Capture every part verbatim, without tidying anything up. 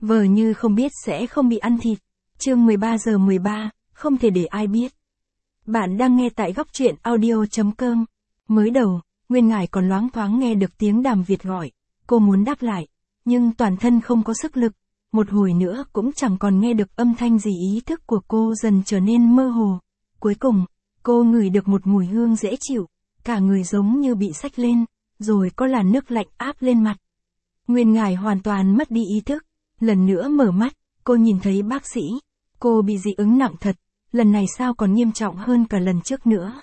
Vờ như không biết sẽ không bị ăn thịt. Chương mười ba giờ mười ba, không thể để ai biết. Bạn đang nghe tại góc truyện audio chấm com. Mới đầu, Nguyên Ngải còn loáng thoáng nghe được tiếng Đàm Việt gọi. Cô muốn đáp lại, nhưng toàn thân không có sức lực. Một hồi nữa cũng chẳng còn nghe được âm thanh gì, ý thức của cô dần trở nên mơ hồ. Cuối cùng, cô ngửi được một mùi hương dễ chịu, cả người giống như bị xách lên, rồi có làn nước lạnh áp lên mặt. Nguyên Ngải hoàn toàn mất đi ý thức. Lần nữa mở mắt, cô nhìn thấy bác sĩ. Cô bị dị ứng nặng thật, lần này sao còn nghiêm trọng hơn cả lần trước nữa.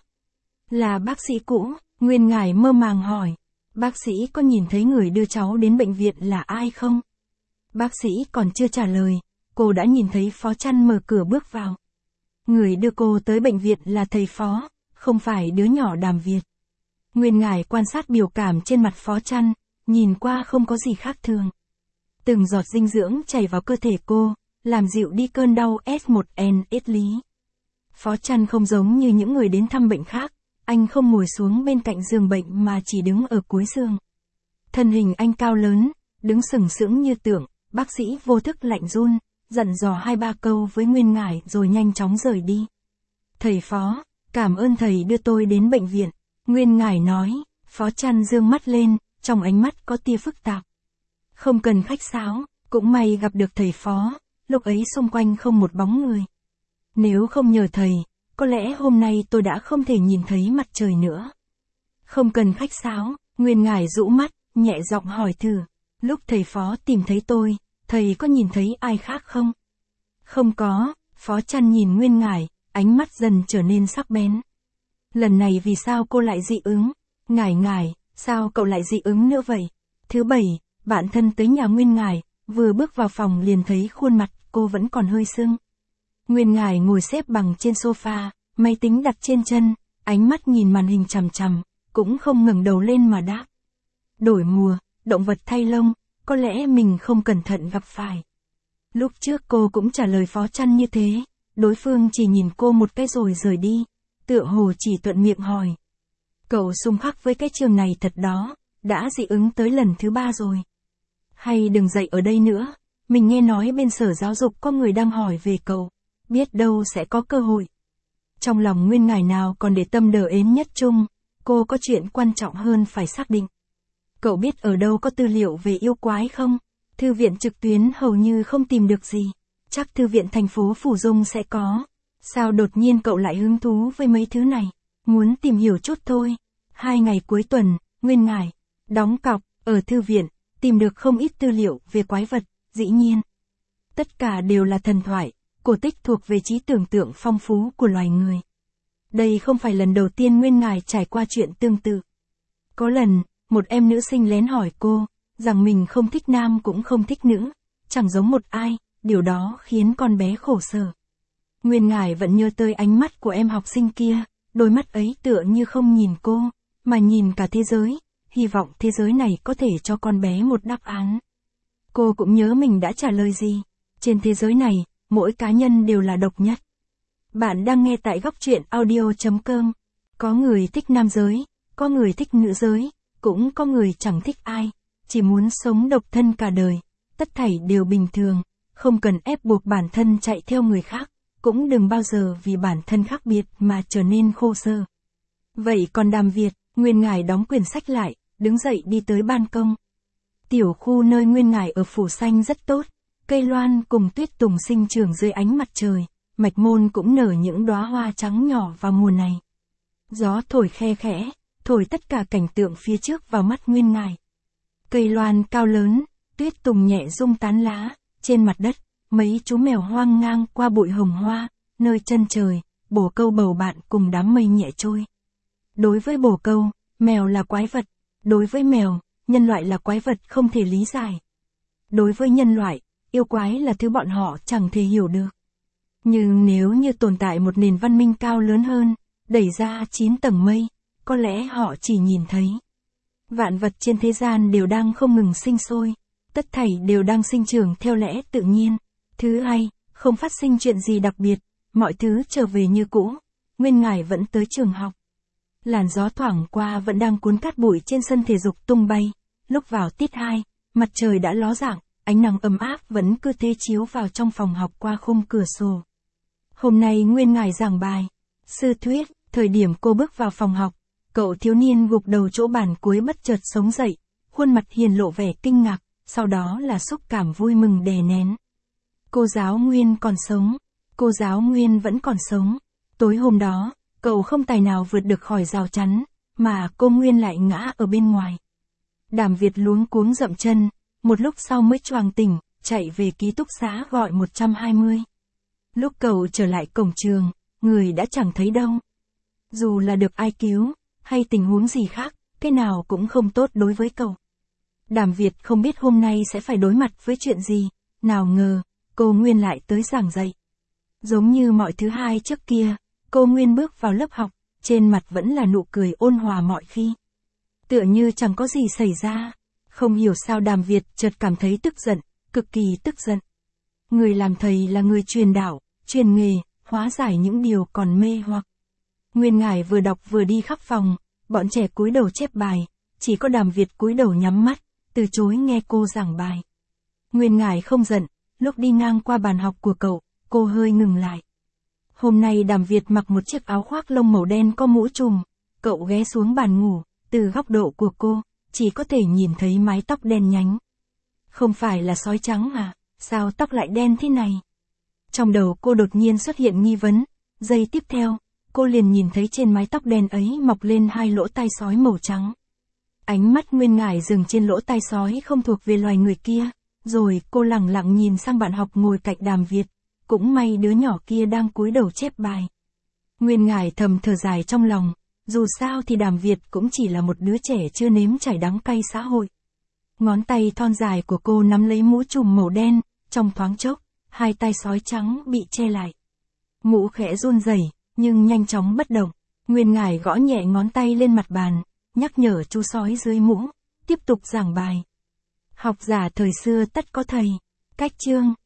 Là bác sĩ cũ, Nguyên Ngải mơ màng hỏi. Bác sĩ có nhìn thấy người đưa cháu đến bệnh viện là ai không? Bác sĩ còn chưa trả lời, cô đã nhìn thấy Phó Trăn mở cửa bước vào. Người đưa cô tới bệnh viện là thầy Phó, không phải đứa nhỏ Đàm Việt. Nguyên Ngải quan sát biểu cảm trên mặt Phó Trăn, nhìn qua không có gì khác thường. Từng giọt dinh dưỡng chảy vào cơ thể cô, làm dịu đi cơn đau S một N S lý. Phó Trăn không giống như những người đến thăm bệnh khác, anh không ngồi xuống bên cạnh giường bệnh mà chỉ đứng ở cuối giường. Thân hình anh cao lớn, đứng sừng sững như tượng, bác sĩ vô thức lạnh run, dặn dò hai ba câu với Nguyên Ngải rồi nhanh chóng rời đi. Thầy Phó, cảm ơn thầy đưa tôi đến bệnh viện, Nguyên Ngải nói. Phó Trăn dương mắt lên, trong ánh mắt có tia phức tạp. Không cần khách sáo, cũng may gặp được thầy Phó, lúc ấy xung quanh không một bóng người. Nếu không nhờ thầy, có lẽ hôm nay tôi đã không thể nhìn thấy mặt trời nữa. Không cần khách sáo, Nguyên Ngải rũ mắt, nhẹ giọng hỏi thử. Lúc thầy Phó tìm thấy tôi, thầy có nhìn thấy ai khác không? Không có, Phó Trăn nhìn Nguyên Ngải, ánh mắt dần trở nên sắc bén. Lần này vì sao cô lại dị ứng? Ngải Ngải, sao cậu lại dị ứng nữa vậy? Thứ bảy, bạn thân tới nhà Nguyên Ngải, vừa bước vào phòng liền thấy khuôn mặt cô vẫn còn hơi sưng. Nguyên Ngải ngồi xếp bằng trên sofa, máy tính đặt trên chân, ánh mắt nhìn màn hình chằm chằm, cũng không ngẩng đầu lên mà đáp. Đổi mùa, động vật thay lông, có lẽ mình không cẩn thận gặp phải. Lúc trước cô cũng trả lời Phó Trăn như thế, đối phương chỉ nhìn cô một cái rồi rời đi, tựa hồ chỉ thuận miệng hỏi. Cậu xung khắc với cái trường này thật đó, đã dị ứng tới lần thứ ba rồi. Hay đừng dạy ở đây nữa, mình nghe nói bên sở giáo dục có người đang hỏi về cậu, biết đâu sẽ có cơ hội. Trong lòng Nguyên Ngải nào còn để tâm đờ ến nhất chung, cô có chuyện quan trọng hơn phải xác định. Cậu biết ở đâu có tư liệu về yêu quái không? Thư viện trực tuyến hầu như không tìm được gì, chắc thư viện thành phố Phủ Dung sẽ có. Sao đột nhiên cậu lại hứng thú với mấy thứ này? Muốn tìm hiểu chút thôi. Hai ngày cuối tuần, Nguyên Ngải đóng cọc ở thư viện, tìm được không ít tư liệu về quái vật, dĩ nhiên. Tất cả đều là thần thoại, cổ tích thuộc về trí tưởng tượng phong phú của loài người. Đây không phải lần đầu tiên Nguyên Ngải trải qua chuyện tương tự. Có lần, một em nữ sinh lén hỏi cô, rằng mình không thích nam cũng không thích nữ, chẳng giống một ai, điều đó khiến con bé khổ sở. Nguyên Ngải vẫn nhớ tới ánh mắt của em học sinh kia, đôi mắt ấy tựa như không nhìn cô, mà nhìn cả thế giới, hy vọng thế giới này có thể cho con bé một đáp án. Cô cũng nhớ mình đã trả lời gì, trên thế giới này, mỗi cá nhân đều là độc nhất. Bạn đang nghe tại góc truyện audio chấm com. Có người thích nam giới, có người thích nữ giới, cũng có người chẳng thích ai, chỉ muốn sống độc thân cả đời. Tất thảy đều bình thường, không cần ép buộc bản thân chạy theo người khác, cũng đừng bao giờ vì bản thân khác biệt mà trở nên khô sở. Vậy còn Đàm Việt, Nguyên Ngải đóng quyển sách lại, đứng dậy đi tới ban công. Tiểu khu nơi Nguyên Ngải ở phủ xanh rất tốt, cây loan cùng tuyết tùng sinh trưởng dưới ánh mặt trời, mạch môn cũng nở những đóa hoa trắng nhỏ vào mùa này. Gió thổi khe khẽ, thổi tất cả cảnh tượng phía trước vào mắt Nguyên Ngải. Cây loan cao lớn, tuyết tùng nhẹ rung tán lá, trên mặt đất, mấy chú mèo hoang ngang qua bụi hồng hoa, nơi chân trời, bồ câu bầu bạn cùng đám mây nhẹ trôi. Đối với bồ câu, mèo là quái vật, đối với mèo, nhân loại là quái vật không thể lý giải. Đối với nhân loại, yêu quái là thứ bọn họ chẳng thể hiểu được. Nhưng nếu như tồn tại một nền văn minh cao lớn hơn, đẩy ra chín tầng mây, có lẽ họ chỉ nhìn thấy. Vạn vật trên thế gian đều đang không ngừng sinh sôi, tất thảy đều đang sinh trưởng theo lẽ tự nhiên. Thứ hai, không phát sinh chuyện gì đặc biệt, mọi thứ trở về như cũ. Nguyên Ngải vẫn tới trường học. Làn gió thoảng qua vẫn đang cuốn cát bụi trên sân thể dục tung bay. Lúc vào tiết hai, mặt trời đã ló dạng, ánh nắng ấm áp vẫn cứ thế chiếu vào trong phòng học qua khung cửa sổ. Hôm nay Nguyên Ngải giảng bài. Sư thuyết, thời điểm cô bước vào phòng học, cậu thiếu niên gục đầu chỗ bàn cuối bất chợt sống dậy, khuôn mặt hiền lộ vẻ kinh ngạc, sau đó là xúc cảm vui mừng đè nén. Cô giáo Nguyên còn sống. Cô giáo Nguyên vẫn còn sống. Tối hôm đó, cậu không tài nào vượt được khỏi rào chắn, mà cô Nguyên lại ngã ở bên ngoài. Đàm Việt luống cuống dậm chân, một lúc sau mới choàng tỉnh, chạy về ký túc xá gọi một trăm hai mươi. Lúc cậu trở lại cổng trường, người đã chẳng thấy đâu. Dù là được ai cứu, hay tình huống gì khác, cái nào cũng không tốt đối với cậu. Đàm Việt không biết hôm nay sẽ phải đối mặt với chuyện gì, nào ngờ, cô Nguyên lại tới giảng dạy. Giống như mọi thứ hai trước kia, cô Nguyên bước vào lớp học, trên mặt vẫn là nụ cười ôn hòa mọi khi. Tựa như chẳng có gì xảy ra. Không hiểu sao Đàm Việt chợt cảm thấy tức giận, cực kỳ tức giận. Người làm thầy là người truyền đạo, truyền nghề, hóa giải những điều còn mê hoặc. Nguyên Ngải vừa đọc vừa đi khắp phòng, bọn trẻ cúi đầu chép bài, chỉ có Đàm Việt cúi đầu nhắm mắt, từ chối nghe cô giảng bài. Nguyên Ngải không giận, lúc đi ngang qua bàn học của cậu, cô hơi ngừng lại. Hôm nay Đàm Việt mặc một chiếc áo khoác lông màu đen có mũ trùm, cậu ghé xuống bàn ngủ, từ góc độ của cô, chỉ có thể nhìn thấy mái tóc đen nhánh. Không phải là sói trắng à, sao tóc lại đen thế này? Trong đầu cô đột nhiên xuất hiện nghi vấn, giây tiếp theo, cô liền nhìn thấy trên mái tóc đen ấy mọc lên hai lỗ tai sói màu trắng. Ánh mắt Nguyên Ngải dừng trên lỗ tai sói không thuộc về loài người kia, rồi cô lẳng lặng nhìn sang bạn học ngồi cạnh Đàm Việt, cũng may đứa nhỏ kia đang cúi đầu chép bài. Nguyên Ngải thầm thở dài trong lòng, dù sao thì Đàm Việt cũng chỉ là một đứa trẻ chưa nếm trải đắng cay xã hội. Ngón tay thon dài của cô nắm lấy mũ trùm màu đen, trong thoáng chốc, hai tai sói trắng bị che lại. Mũ khẽ run rẩy, nhưng nhanh chóng bất động. Nguyên Ngải gõ nhẹ ngón tay lên mặt bàn, nhắc nhở chú sói dưới mũ, tiếp tục giảng bài. Học giả thời xưa tất có thầy. Cách chương